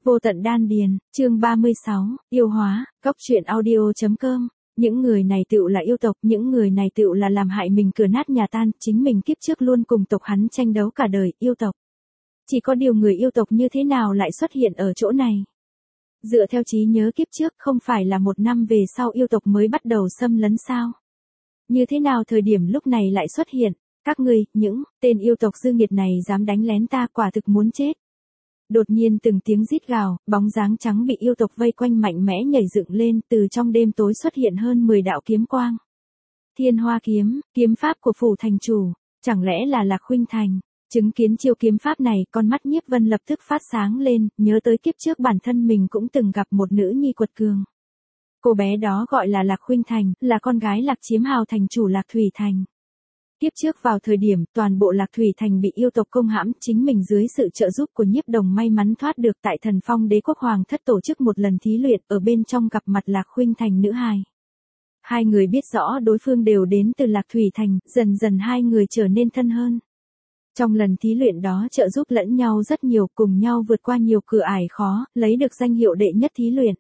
Vô tận đan điền, chương 36, yêu hóa, góc truyện audio.com. Những người này tựu là yêu tộc, những người này tựu là làm hại mình cửa nát nhà tan, chính mình kiếp trước luôn cùng tộc hắn tranh đấu cả đời, yêu tộc. Chỉ có điều người yêu tộc như thế nào lại xuất hiện ở chỗ này? Dựa theo trí nhớ kiếp trước, không phải là 1 năm về sau yêu tộc mới bắt đầu xâm lấn sao? Như thế nào thời điểm lúc này lại xuất hiện? Các ngươi, những tên yêu tộc dư nghiệt này dám đánh lén ta, quả thực muốn chết. Đột nhiên từng tiếng rít gào, bóng dáng trắng bị yêu tộc vây quanh mạnh mẽ nhảy dựng lên, từ trong đêm tối xuất hiện hơn 10 đạo kiếm quang. Thiên Hoa kiếm, kiếm pháp của phủ thành chủ, chẳng lẽ là Lạc Khuynh Thành? Chứng kiến chiêu kiếm pháp này, con mắt Nhiếp Vân lập tức phát sáng lên, nhớ tới kiếp trước bản thân mình cũng từng gặp một nữ nhi quật cường. Cô bé đó gọi là Lạc Khuynh Thành, là con gái Lạc Chiếm Hào thành chủ Lạc Thủy Thành. Tiếp trước vào thời điểm toàn bộ Lạc Thủy Thành bị yêu tộc công hãm, chính mình dưới sự trợ giúp của Nhiếp Đồng may mắn thoát được, tại Thần Phong Đế quốc hoàng thất tổ chức một lần thí luyện, ở bên trong gặp mặt Lạc Khuynh Thành nữ hài. Hai người biết rõ đối phương đều đến từ Lạc Thủy Thành, dần dần hai người trở nên thân hơn. Trong lần thí luyện đó trợ giúp lẫn nhau rất nhiều, cùng nhau vượt qua nhiều cửa ải khó, lấy được danh hiệu đệ nhất thí luyện.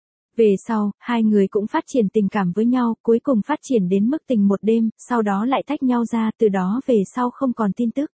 Về sau, hai người cũng phát triển tình cảm với nhau, cuối cùng phát triển đến mức tình một đêm, sau đó lại tách nhau ra, từ đó về sau không còn tin tức.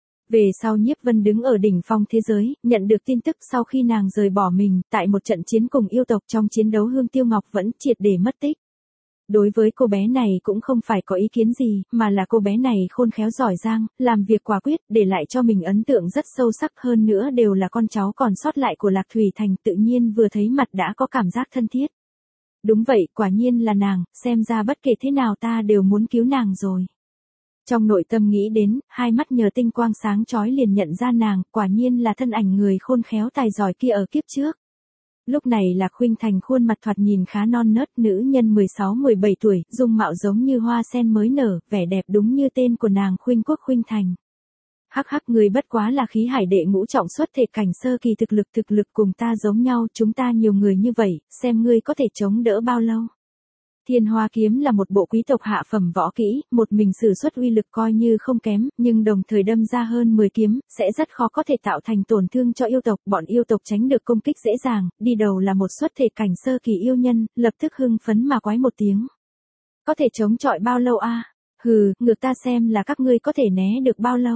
Về sau Nhiếp Vân đứng ở đỉnh phong thế giới, nhận được tin tức sau khi nàng rời bỏ mình, tại một trận chiến cùng yêu tộc, trong chiến đấu Hương Tiêu Ngọc vẫn triệt để mất tích. Đối với cô bé này cũng không phải có ý kiến gì, mà là cô bé này khôn khéo giỏi giang, làm việc quả quyết, để lại cho mình ấn tượng rất sâu sắc, hơn nữa đều là con cháu còn sót lại của Lạc Thủy Thành, tự nhiên vừa thấy mặt đã có cảm giác thân thiết. Đúng vậy, quả nhiên là nàng, xem ra bất kể thế nào ta đều muốn cứu nàng rồi. Trong nội tâm nghĩ đến, hai mắt nhờ tinh quang sáng chói liền nhận ra nàng, quả nhiên là thân ảnh người khôn khéo tài giỏi kia ở kiếp trước. Lúc này Lạc Khuynh Thành khuôn mặt thoạt nhìn khá non nớt, nữ nhân 16-17 tuổi, dung mạo giống như hoa sen mới nở, vẻ đẹp đúng như tên của nàng Khuynh Quốc Khuynh Thành. Hắc hắc, người bất quá là khí hải đệ ngũ trọng xuất thể cảnh sơ kỳ, thực lực cùng ta giống nhau, chúng ta nhiều người như vậy, xem ngươi có thể chống đỡ bao lâu. Thiên Hoa kiếm là một bộ quý tộc hạ phẩm võ kỹ, một mình sử xuất uy lực coi như không kém, nhưng đồng thời đâm ra hơn 10 kiếm, sẽ rất khó có thể tạo thành tổn thương cho yêu tộc, bọn yêu tộc tránh được công kích dễ dàng, đi đầu là một xuất thể cảnh sơ kỳ yêu nhân, lập tức hưng phấn mà quái một tiếng. Có thể chống chọi bao lâu a? Hừ, ngược ta xem là các ngươi có thể né được bao lâu.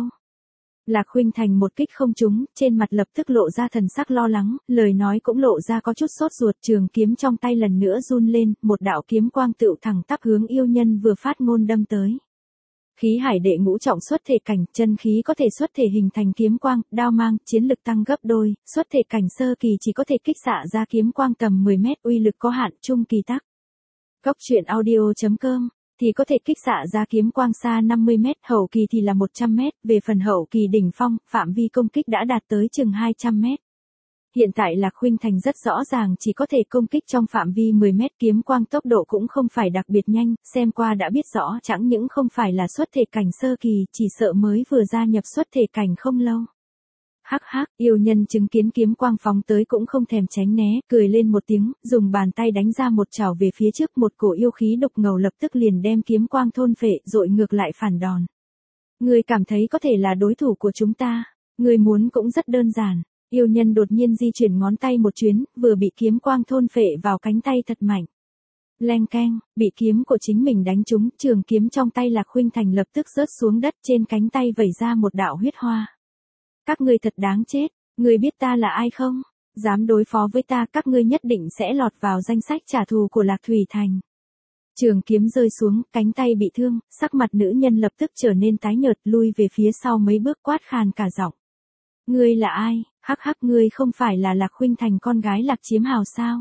Lạc Khuynh Thành một kích không trúng, trên mặt lập tức lộ ra thần sắc lo lắng, lời nói cũng lộ ra có chút sốt ruột, trường kiếm trong tay lần nữa run lên, một đạo kiếm quang tựu thẳng tắp hướng yêu nhân vừa phát ngôn đâm tới. Khí hải đệ ngũ trọng xuất thể cảnh, chân khí có thể xuất thể hình thành kiếm quang, đao mang, chiến lực tăng gấp đôi, xuất thể cảnh sơ kỳ chỉ có thể kích xạ ra kiếm quang tầm 10 mét, uy lực có hạn, trung kỳ tắc. Góc truyện audio.com thì có thể kích xạ ra kiếm quang xa 50 mét, hậu kỳ thì là 100 mét, về phần hậu kỳ đỉnh phong, phạm vi công kích đã đạt tới chừng 200 mét. Hiện tại Lạc Khuynh Thành rất rõ ràng chỉ có thể công kích trong phạm vi 10 mét, kiếm quang tốc độ cũng không phải đặc biệt nhanh, xem qua đã biết rõ chẳng những không phải là xuất thể cảnh sơ kỳ, chỉ sợ mới vừa gia nhập xuất thể cảnh không lâu. Hắc hắc, yêu nhân chứng kiến kiếm quang phóng tới cũng không thèm tránh né, cười lên một tiếng, dùng bàn tay đánh ra một chảo về phía trước, một cổ yêu khí độc ngầu lập tức liền đem kiếm quang thôn phệ, dội ngược lại phản đòn. Ngươi cảm thấy có thể là đối thủ của chúng ta, ngươi muốn cũng rất đơn giản. Yêu nhân đột nhiên di chuyển ngón tay một chuyến, vừa bị kiếm quang thôn phệ vào cánh tay thật mạnh. Leng keng, bị kiếm của chính mình đánh trúng, trường kiếm trong tay Lạc Khuynh Thành lập tức rớt xuống đất, trên cánh tay vẩy ra một đạo huyết hoa. Các ngươi thật đáng chết, ngươi biết ta là ai không? Dám đối phó với ta, các ngươi nhất định sẽ lọt vào danh sách trả thù của Lạc Thủy Thành. Trường kiếm rơi xuống, cánh tay bị thương, sắc mặt nữ nhân lập tức trở nên tái nhợt, lui về phía sau mấy bước, quát khàn cả giọng. Ngươi là ai? Hắc hắc, ngươi không phải là Lạc Khuynh Thành con gái Lạc Chiếm Hào sao?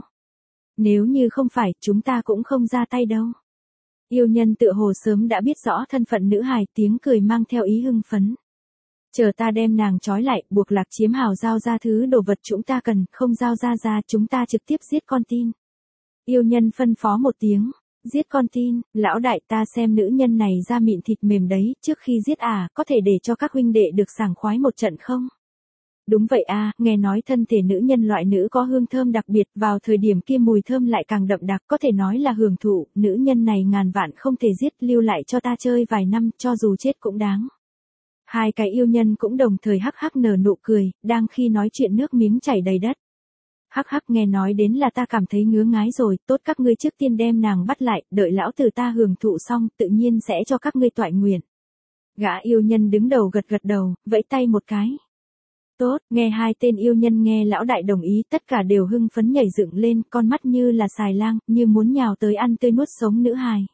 Nếu như không phải, chúng ta cũng không ra tay đâu. Yêu nhân tựa hồ sớm đã biết rõ thân phận nữ hài, tiếng cười mang theo ý hưng phấn. Chờ ta đem nàng trói lại, buộc Lạc Chiếm Hào giao ra thứ đồ vật chúng ta cần, không giao ra chúng ta trực tiếp giết con tin. Yêu nhân phân phó một tiếng, giết con tin, lão đại, ta xem nữ nhân này da mịn thịt mềm đấy, trước khi giết có thể để cho các huynh đệ được sảng khoái một trận không? Đúng vậy nghe nói thân thể nữ nhân loại nữ có hương thơm đặc biệt, vào thời điểm kia mùi thơm lại càng đậm đặc, có thể nói là hưởng thụ, nữ nhân này ngàn vạn không thể giết, lưu lại cho ta chơi vài năm, cho dù chết cũng đáng. Hai cái yêu nhân cũng đồng thời hắc hắc nở nụ cười, đang khi nói chuyện nước miếng chảy đầy đất. Hắc hắc, nghe nói đến là ta cảm thấy ngứa ngái rồi, tốt các ngươi trước tiên đem nàng bắt lại, đợi lão tử ta hưởng thụ xong, tự nhiên sẽ cho các ngươi toại nguyện. Gã yêu nhân đứng đầu gật gật đầu, vẫy tay một cái. Tốt, nghe hai tên yêu nhân nghe lão đại đồng ý, tất cả đều hưng phấn nhảy dựng lên, con mắt như là xài lang, như muốn nhào tới ăn tươi nuốt sống nữ hài.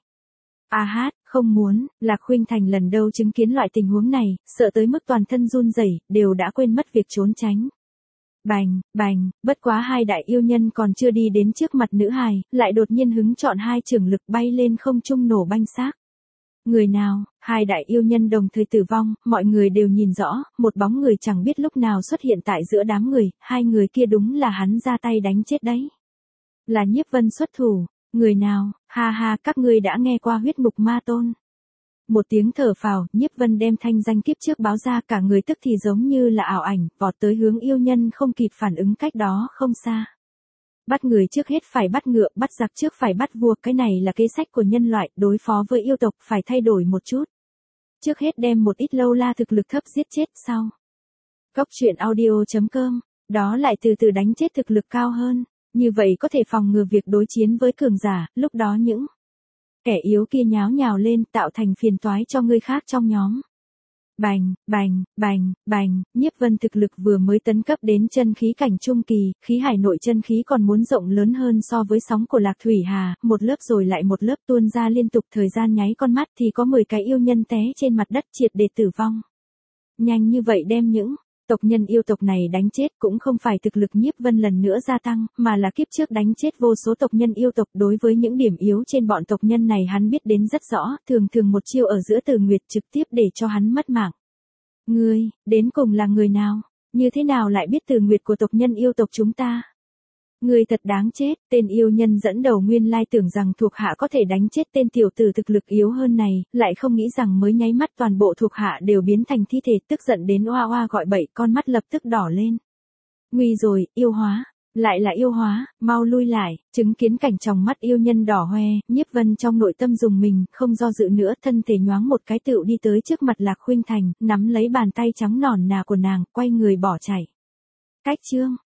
A hát, không muốn, Lạc Khuynh Thành lần đầu chứng kiến loại tình huống này, sợ tới mức toàn thân run rẩy, đều đã quên mất việc trốn tránh. Bành, bành, bất quá hai đại yêu nhân còn chưa đi đến trước mặt nữ hài, lại đột nhiên hứng chọn hai chưởng lực bay lên không trung nổ banh xác. Người nào, hai đại yêu nhân đồng thời tử vong, mọi người đều nhìn rõ, một bóng người chẳng biết lúc nào xuất hiện tại giữa đám người, hai người kia đúng là hắn ra tay đánh chết đấy. Là Nhiếp Vân xuất thủ, người nào, ha ha, các ngươi đã nghe qua huyết ngục ma tôn. Một tiếng thở phào, Nhiếp Vân đem thanh danh kiếp trước báo ra, cả người tức thì giống như là ảo ảnh, vọt tới hướng yêu nhân không kịp phản ứng cách đó không xa. Bắt người trước hết phải bắt ngựa, bắt giặc trước phải bắt vua, cái này là kế sách của nhân loại, đối phó với yêu tộc phải thay đổi một chút. Trước hết đem một ít lâu la thực lực thấp giết chết sau. Cốc truyện audio.com, đó lại từ từ đánh chết thực lực cao hơn, như vậy có thể phòng ngừa việc đối chiến với cường giả, lúc đó những kẻ yếu kia nháo nhào lên tạo thành phiền toái cho người khác trong nhóm. Bành, bành, bành, bành, Nhiếp Vân thực lực vừa mới tấn cấp đến chân khí cảnh trung kỳ, khí hải nội chân khí còn muốn rộng lớn hơn so với sóng của Lạc Thủy Hà, một lớp rồi lại một lớp tuôn ra liên tục, thời gian nháy con mắt thì có 10 cái yêu nhân té trên mặt đất triệt để tử vong. Nhanh như vậy đem những tộc nhân yêu tộc này đánh chết cũng không phải thực lực Nhiếp Vân lần nữa gia tăng, mà là kiếp trước đánh chết vô số tộc nhân yêu tộc. Đối với những điểm yếu trên bọn tộc nhân này hắn biết đến rất rõ, thường thường một chiêu ở giữa Từ Nguyệt trực tiếp để cho hắn mất mạng. Ngươi, đến cùng là người nào? Như thế nào lại biết Từ Nguyệt của tộc nhân yêu tộc chúng ta? Ngươi thật đáng chết, tên yêu nhân dẫn đầu nguyên lai tưởng rằng thuộc hạ có thể đánh chết tên tiểu tử thực lực yếu hơn này, lại không nghĩ rằng mới nháy mắt toàn bộ thuộc hạ đều biến thành thi thể, tức giận đến oa oa gọi bậy, con mắt lập tức đỏ lên. Nguy rồi, yêu hóa, lại là yêu hóa, mau lui lại, chứng kiến cảnh trong mắt yêu nhân đỏ hoe, Nhiếp Vân trong nội tâm dùng mình, không do dự nữa, thân thể nhoáng một cái tựu đi tới trước mặt Lạc Khuynh Thành, nắm lấy bàn tay trắng nõn nà của nàng, quay người bỏ chạy. Cách chương